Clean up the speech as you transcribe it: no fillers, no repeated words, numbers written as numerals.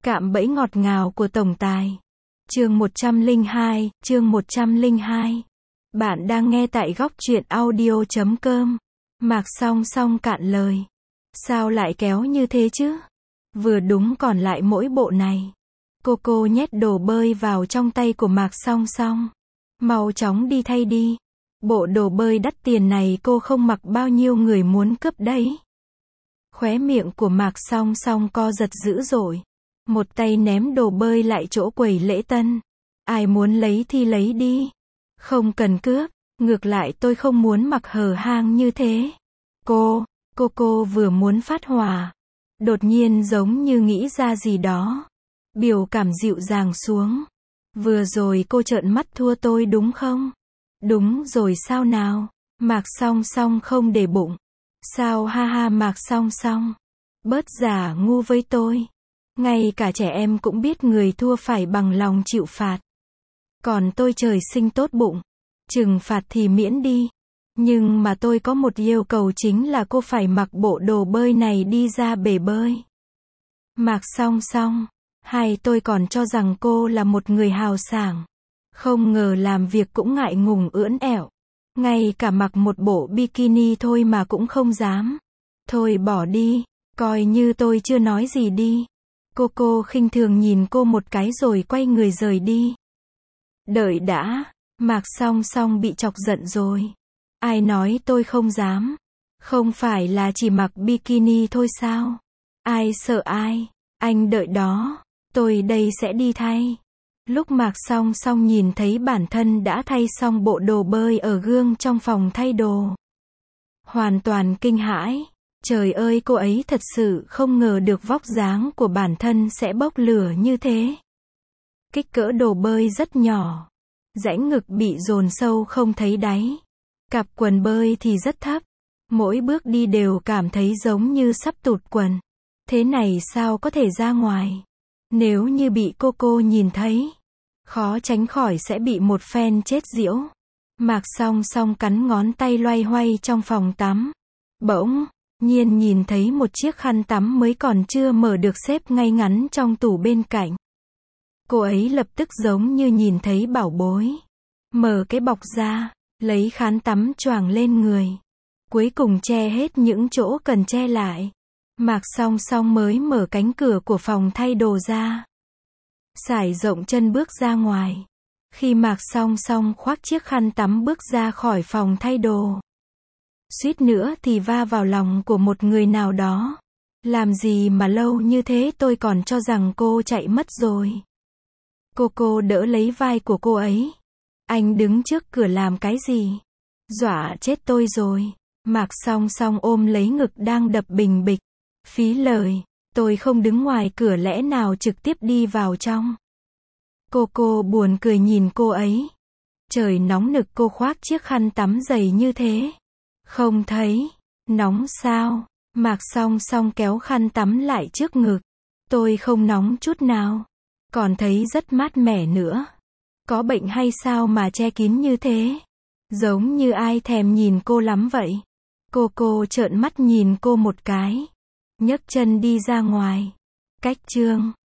Cạm bẫy ngọt ngào của tổng tài. Chương 102. Bạn đang nghe tại góc truyện audio.com. Mạc Song Song cạn lời. Sao lại kéo như thế chứ? Vừa đúng còn lại mỗi bộ này. Cô nhét đồ bơi vào trong tay của Mạc Song Song. Mau chóng đi thay đi. Bộ đồ bơi đắt tiền này cô không mặc bao nhiêu người muốn cướp đấy. Khóe miệng của Mạc Song Song co giật dữ dội. Một tay ném đồ bơi lại chỗ quầy lễ tân. Ai muốn lấy thì lấy đi. Không cần cướp. Ngược lại tôi không muốn mặc hở hang như thế. Cô vừa muốn phát hỏa. Đột nhiên giống như nghĩ ra gì đó. Biểu cảm dịu dàng xuống. Vừa rồi cô trợn mắt thua tôi đúng không? Đúng rồi sao nào? Mạc Song Song không để bụng. Sao ha ha Mạc Song Song. Bớt giả ngu với tôi. Ngay cả trẻ em cũng biết người thua phải bằng lòng chịu phạt. Còn tôi trời sinh tốt bụng. Trừng phạt thì miễn đi. Nhưng mà tôi có một yêu cầu chính là cô phải mặc bộ đồ bơi này đi ra bể bơi. Mạc Song Song. Hay tôi còn cho rằng cô là một người hào sảng. Không ngờ làm việc cũng ngại ngùng ưỡn ẹo. Ngay cả mặc một bộ bikini thôi mà cũng không dám. Thôi bỏ đi. Coi như tôi chưa nói gì đi. Cô khinh thường nhìn cô một cái rồi quay người rời đi. Đợi đã. Mạc Song Song bị chọc giận rồi. Ai nói tôi không dám? Không phải là chỉ mặc bikini thôi sao? Ai sợ ai? Anh đợi đó. Tôi đây sẽ đi thay. Lúc Mạc Song Song nhìn thấy bản thân đã thay xong bộ đồ bơi ở gương trong phòng thay đồ. Hoàn toàn kinh hãi. Trời ơi cô ấy thật sự không ngờ được vóc dáng của bản thân sẽ bốc lửa như thế. Kích cỡ đồ bơi rất nhỏ. Rãnh ngực bị dồn sâu không thấy đáy. Cặp quần bơi thì rất thấp. Mỗi bước đi đều cảm thấy giống như sắp tụt quần. Thế này sao có thể ra ngoài? Nếu như bị cô nhìn thấy, khó tránh khỏi sẽ bị một phen chết giễu. Mạc Song Song cắn ngón tay loay hoay trong phòng tắm. Bỗng nhiên nhìn thấy một chiếc khăn tắm mới còn chưa mở được xếp ngay ngắn trong tủ bên cạnh. Cô ấy lập tức giống như nhìn thấy bảo bối. Mở cái bọc ra, lấy khăn tắm choàng lên người. Cuối cùng che hết những chỗ cần che lại. Mạc Song Song mới mở cánh cửa của phòng thay đồ ra. Sải rộng chân bước ra ngoài. Khi Mạc Song Song khoác chiếc khăn tắm bước ra khỏi phòng thay đồ, suýt nữa thì va vào lòng của một người nào đó. Làm gì mà lâu như thế tôi còn cho rằng cô chạy mất rồi. Cô đỡ lấy vai của cô ấy. Anh đứng trước cửa làm cái gì? Dọa chết tôi rồi. Mạc Song Song ôm lấy ngực đang đập bình bịch. Phí lời, tôi không đứng ngoài cửa lẽ nào trực tiếp đi vào trong. Cô buồn cười nhìn cô ấy. Trời nóng nực cô khoác chiếc khăn tắm dày như thế. Không thấy. Nóng sao? Mạc Song Song kéo khăn tắm lại trước ngực. Tôi không nóng chút nào. Còn thấy rất mát mẻ nữa. Có bệnh hay sao mà che kín như thế? Giống như ai thèm nhìn cô lắm vậy. Cô trợn mắt nhìn cô một cái. Nhấc chân đi ra ngoài. Cách chương